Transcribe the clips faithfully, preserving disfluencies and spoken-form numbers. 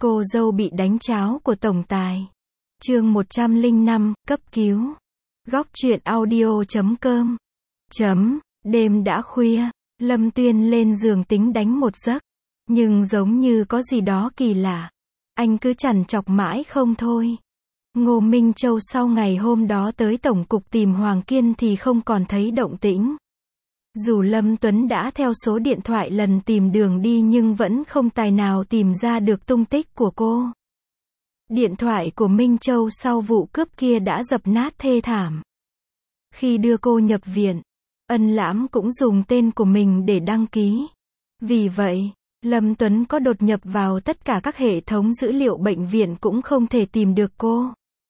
Cô dâu bị đánh cháo của tổng tài. Chương một trăm lẻ năm, cấp cứu. Góc truyện audio chấm com. Chấm, đêm đã khuya, Lâm Tuyên lên giường tính đánh một giấc. Nhưng giống như có gì đó kỳ lạ. Anh cứ trằn trọc mãi không thôi. Ngô Minh Châu sau ngày hôm đó tới tổng cục tìm Hoàng Kiên thì không còn thấy động tĩnh. Dù Lâm Tuấn đã theo số điện thoại lần tìm đường đi nhưng vẫn không tài nào tìm ra được tung tích của cô. Điện thoại của Minh Châu sau vụ cướp kia đã dập nát thê thảm. Khi đưa cô nhập viện, Ân Lãm cũng dùng tên của mình để đăng ký. Vì vậy, Lâm Tuấn có đột nhập vào tất cả các hệ thống dữ liệu bệnh viện cũng không thể tìm được cô.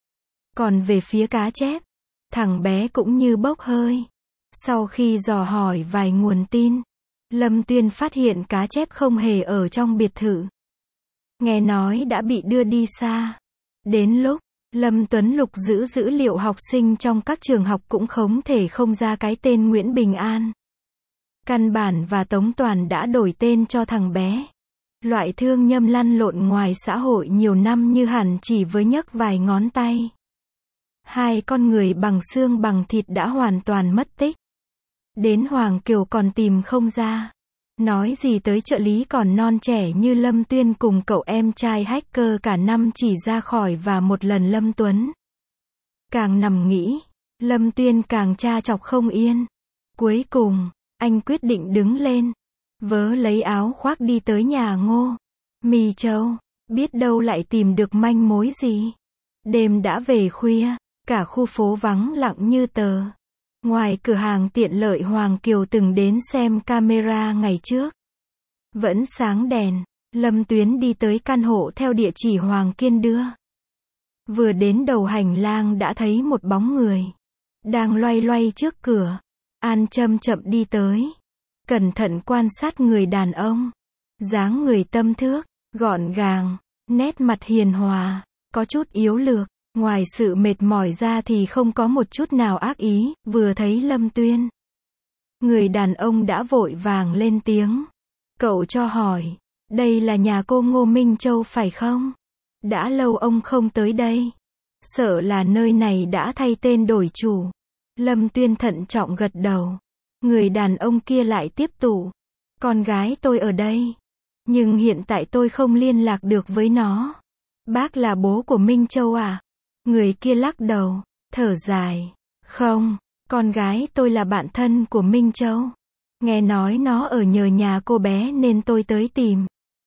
Còn về phía cá chép, thằng bé cũng như bốc hơi. Sau khi dò hỏi vài nguồn tin, Lâm Tuyên phát hiện cá chép không hề ở trong biệt thự. Nghe nói đã bị đưa đi xa. Đến lúc, Lâm Tuấn lục giữ dữ liệu học sinh trong các trường học cũng không thể không ra cái tên Nguyễn Bình An. Căn bản và Tống Toàn đã đổi tên cho thằng bé. Loại thương nhâm lăn lộn ngoài xã hội nhiều năm như hẳn chỉ với nhấc vài ngón tay. Hai con người bằng xương bằng thịt đã hoàn toàn mất tích. Đến Hoàng Kiều còn tìm không ra. Nói gì tới trợ lý còn non trẻ như Lâm Tuyên cùng cậu em trai hacker cả năm chỉ ra khỏi và một lần Lâm Tuấn. Càng nằm nghĩ, Lâm Tuyên càng tra chọc không yên. Cuối cùng, anh quyết định đứng lên. Vớ lấy áo khoác đi tới nhà Ngô Mì Châu, biết đâu lại tìm được manh mối gì. Đêm đã về khuya, cả khu phố vắng lặng như tờ. Ngoài cửa hàng tiện lợi Hoàng Kiều từng đến xem camera ngày trước, vẫn sáng đèn. Lâm Tuyến đi tới căn hộ theo địa chỉ Hoàng Kiên đưa. Vừa đến đầu hành lang đã thấy một bóng người đang loay loay trước cửa. An chậm chậm đi tới, cẩn thận quan sát người đàn ông. Dáng người tâm thước, gọn gàng, nét mặt hiền hòa, có chút yếu lược. Ngoài sự mệt mỏi ra thì không có một chút nào ác ý. Vừa thấy Lâm Tuyên, người đàn ông đã vội vàng lên tiếng. Cậu cho hỏi, đây là nhà cô Ngô Minh Châu phải không? Đã lâu ông không tới đây. Sợ là nơi này đã thay tên đổi chủ. Lâm Tuyên thận trọng gật đầu. Người đàn ông kia lại tiếp tục. Con gái tôi ở đây. Nhưng hiện tại tôi không liên lạc được với nó. Bác là bố của Minh Châu à? Người kia lắc đầu, thở dài. Không, con gái tôi là bạn thân của Minh Châu. Nghe nói nó ở nhờ nhà cô bé nên tôi tới tìm.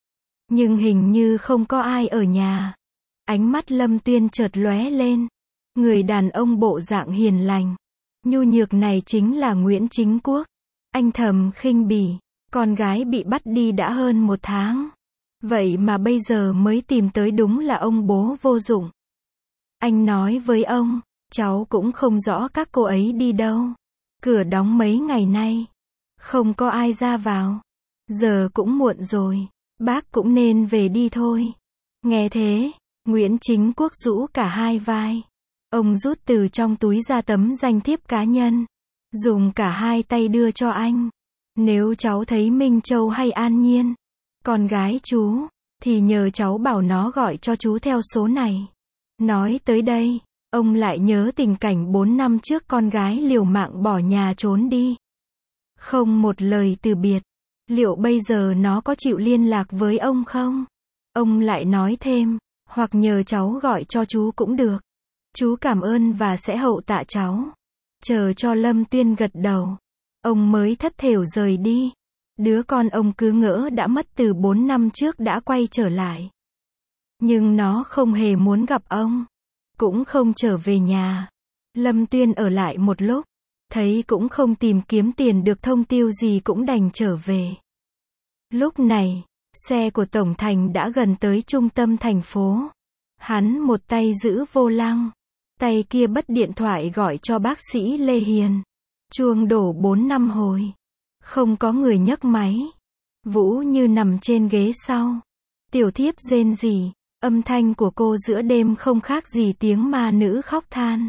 Nhưng hình như không có ai ở nhà. Ánh mắt Lâm Tuyên chợt lóe lên. Người đàn ông bộ dạng hiền lành, nhu nhược này chính là Nguyễn Chính Quốc. Anh thầm khinh bỉ, con gái bị bắt đi đã hơn một tháng. Vậy mà bây giờ mới tìm tới, đúng là ông bố vô dụng. Anh nói với ông, cháu cũng không rõ các cô ấy đi đâu. Cửa đóng mấy ngày nay, không có ai ra vào. Giờ cũng muộn rồi, bác cũng nên về đi thôi. Nghe thế, Nguyễn Chính Quốc rũ cả hai vai. Ông rút từ trong túi ra tấm danh thiếp cá nhân, dùng cả hai tay đưa cho anh. Nếu cháu thấy Minh Châu hay An Nhiên, con gái chú, thì nhờ cháu bảo nó gọi cho chú theo số này. Nói tới đây, ông lại nhớ tình cảnh bốn năm trước con gái liều mạng bỏ nhà trốn đi. Không một lời từ biệt. Liệu bây giờ nó có chịu liên lạc với ông không? Ông lại nói thêm, hoặc nhờ cháu gọi cho chú cũng được. Chú cảm ơn và sẽ hậu tạ cháu. Chờ cho Lâm Tuyên gật đầu, ông mới thất thểu rời đi. Đứa con ông cứ ngỡ đã mất từ bốn năm trước đã quay trở lại. Nhưng nó không hề muốn gặp ông, cũng không trở về nhà. Lâm Tuyên ở lại một lúc, thấy cũng không tìm kiếm tiền được thông tiêu gì cũng đành trở về. Lúc này, xe của Tổng Thành đã gần tới trung tâm thành phố. Hắn một tay giữ vô lăng, tay kia bật điện thoại gọi cho bác sĩ Lê Hiền. Chuông đổ bốn năm hồi, không có người nhấc máy. Vũ Như nằm trên ghế sau, tiểu thiếp rên rỉ. Âm thanh của cô giữa đêm không khác gì tiếng ma nữ khóc than.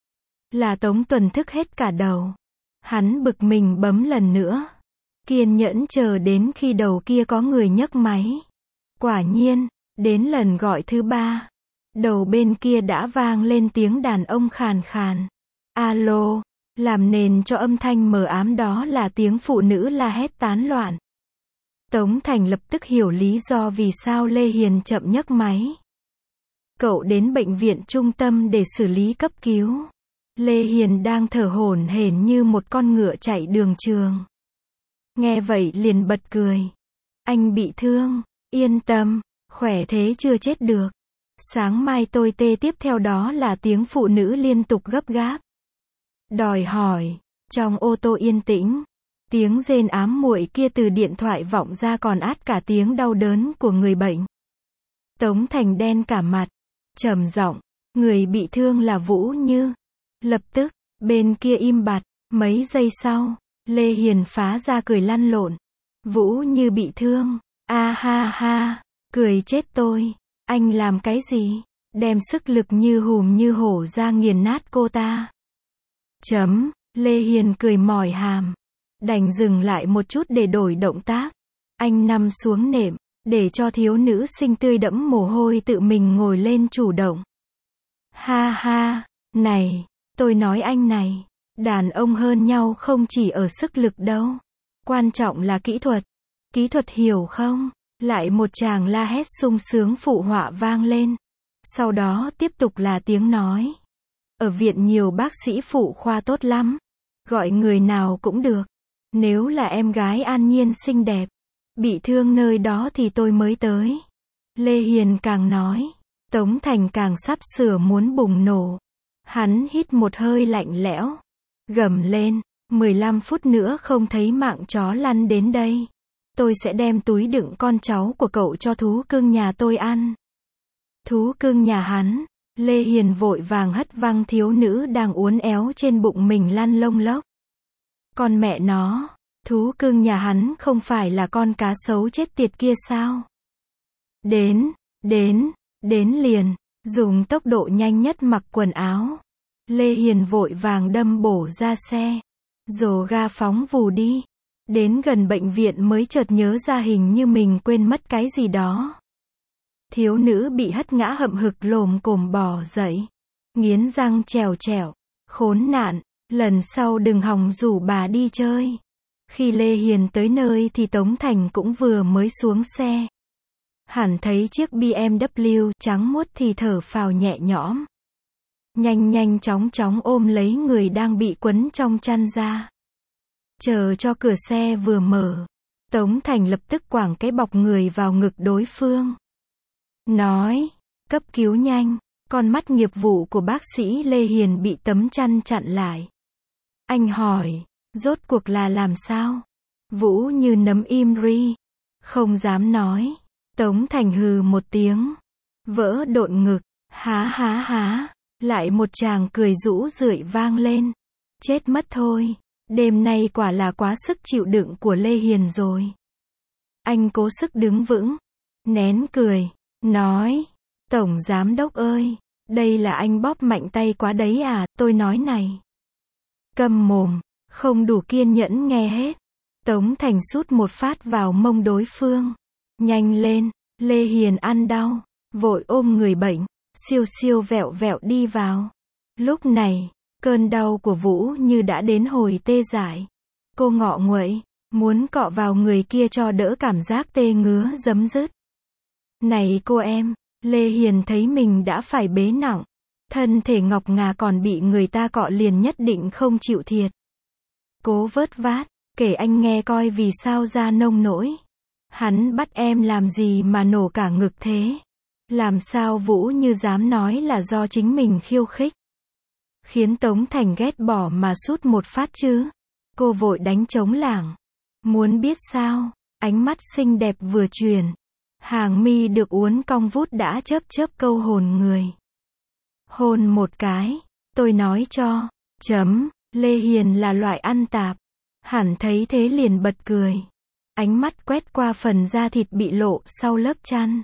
Là Tống Tuần thức hết cả đầu. Hắn bực mình bấm lần nữa. Kiên nhẫn chờ đến khi đầu kia có người nhấc máy. Quả nhiên, Đến lần gọi thứ ba, đầu bên kia đã vang lên tiếng đàn ông khàn khàn. Alo, làm nền cho âm thanh mờ ám đó là tiếng phụ nữ la hét tán loạn. Tống Thành lập tức hiểu lý do vì sao Lê Hiền chậm nhấc máy. Cậu đến bệnh viện trung tâm để xử lý cấp cứu. Lê Hiền đang thở hổn hển như một con ngựa chạy đường trường. Nghe vậy liền bật cười. Anh bị thương, yên tâm, khỏe thế chưa chết được. Sáng mai tôi tê. Tiếp theo đó là tiếng phụ nữ liên tục gấp gáp. Đòi hỏi, trong ô tô yên tĩnh. Tiếng rên ám muội kia từ điện thoại vọng ra còn át cả tiếng đau đớn của người bệnh. Tống Thành đen cả mặt, trầm giọng, người bị thương là Vũ Như. Lập tức, bên kia im bặt, mấy giây sau, Lê Hiền phá ra cười lăn lộn. Vũ Như bị thương, a ha ha, cười chết tôi, anh làm cái gì? Đem sức lực như hùm như hổ ra nghiền nát cô ta. Chấm, Lê Hiền cười mỏi hàm. Đành dừng lại một chút để đổi động tác. Anh nằm xuống nệm, để cho thiếu nữ xinh tươi đẫm mồ hôi tự mình ngồi lên chủ động. Ha ha, này, tôi nói anh này, đàn ông hơn nhau không chỉ ở sức lực đâu. Quan trọng là kỹ thuật. Kỹ thuật hiểu không? Lại một tràng la hét sung sướng phụ họa vang lên. Sau đó tiếp tục là tiếng nói. Ở viện nhiều bác sĩ phụ khoa tốt lắm. Gọi người nào cũng được. Nếu là em gái An Nhiên xinh đẹp, bị thương nơi đó thì tôi mới tới. Lê Hiền càng nói, Tống Thành càng sắp sửa muốn bùng nổ. Hắn hít một hơi lạnh lẽo, gầm lên, mười lăm phút nữa không thấy mạng chó lăn đến đây. Tôi sẽ đem túi đựng con cháu của cậu cho thú cưng nhà tôi ăn. Thú cưng nhà hắn, Lê Hiền vội vàng hất văng thiếu nữ đang uốn éo trên bụng mình lăn lông lốc. Con mẹ nó, thú cưng nhà hắn không phải là con cá sấu chết tiệt kia sao? Đến, đến, đến liền, dùng tốc độ nhanh nhất mặc quần áo. Lê Hiền vội vàng đâm bổ ra xe. Rồ ga phóng vù đi. Đến gần bệnh viện mới chợt nhớ ra hình như mình quên mất cái gì đó. Thiếu nữ bị hất ngã hậm hực lồm cồm bò dậy. Nghiến răng trèo trèo. Khốn nạn, lần sau đừng hòng rủ bà đi chơi. Khi Lê Hiền tới nơi thì Tống Thành cũng vừa mới xuống xe. Hẳn thấy chiếc bê em vê trắng muốt thì thở phào nhẹ nhõm. Nhanh nhanh chóng chóng ôm lấy người đang bị quấn trong chăn ra. Chờ cho cửa xe vừa mở, Tống Thành lập tức quẳng cái bọc người vào ngực đối phương. Nói, cấp cứu nhanh, con mắt nghiệp vụ của bác sĩ Lê Hiền bị tấm chăn chặn lại. Anh hỏi, rốt cuộc là làm sao? Vũ Như nấm im ri, không dám nói. Tống Thành hừ một tiếng, vỡ độn ngực, há há há, lại một tràng cười rũ rượi vang lên. Chết mất thôi, đêm nay quả là quá sức chịu đựng của Lê Hiền rồi. Anh cố sức đứng vững, nén cười, nói, Tổng Giám Đốc ơi, đây là anh bóp mạnh tay quá đấy à, tôi nói này. Câm mồm, không đủ kiên nhẫn nghe hết. Tống Thành sút một phát vào mông đối phương. Nhanh lên, Lê Hiền ăn đau, vội ôm người bệnh, siêu siêu vẹo vẹo đi vào. Lúc này, cơn đau của Vũ Như đã đến hồi tê dại. Cô ngọ nguậy, muốn cọ vào người kia cho đỡ cảm giác tê ngứa giấm dứt. Này cô em, Lê Hiền thấy mình đã phải bế nặng. Thân thể ngọc ngà còn bị người ta cọ liền nhất định không chịu thiệt. Cố vớt vát, kể anh nghe coi vì sao ra nông nỗi. Hắn bắt em làm gì mà nổ cả ngực thế? Làm sao Vũ Như dám nói là do chính mình khiêu khích? Khiến Tống Thành ghét bỏ mà sút một phát chứ? Cô vội đánh trống lảng. Muốn biết sao? Ánh mắt xinh đẹp vừa truyền. Hàng mi được uốn cong vút đã chớp chớp câu hồn người. Hôn một cái. Tôi nói cho. Chấm. Lê Hiền là loại ăn tạp. Hẳn thấy thế liền bật cười. Ánh mắt quét qua phần da thịt bị lộ sau lớp chăn.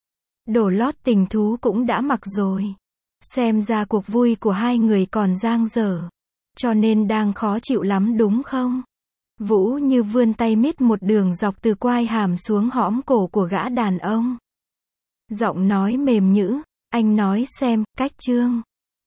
Đồ lót tình thú cũng đã mặc rồi. Xem ra cuộc vui của hai người còn dang dở. Cho nên đang khó chịu lắm đúng không? Vũ Như vươn tay miết một đường dọc từ quai hàm xuống hõm cổ của gã đàn ông. Giọng nói mềm nhũ, anh nói xem, cách chương.